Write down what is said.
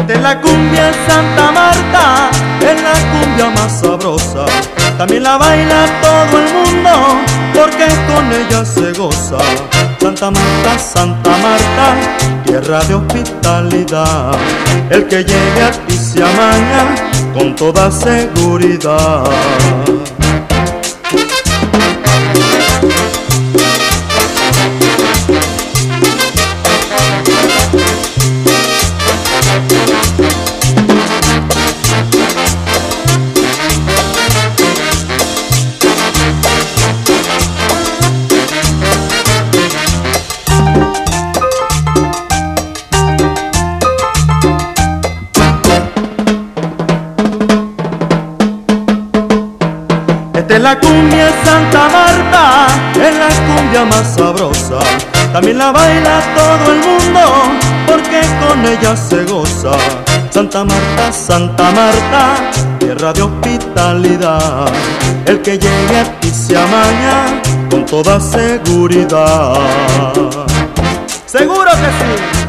Esta es la cumbia Santa Marta, es la cumbia más sabrosa. También la baila todo el mundo, porque con ella se goza. Santa Marta, tierra de hospitalidad. El que llegue aquí se amaña con toda seguridad. Esta es la cumbia Santa Marta, es la cumbia más sabrosa. También la baila todo el mundo, porque con ella se goza. Santa Marta, tierra de hospitalidad. El que llegue aquí se amaña con toda seguridad. ¡Seguro que sí!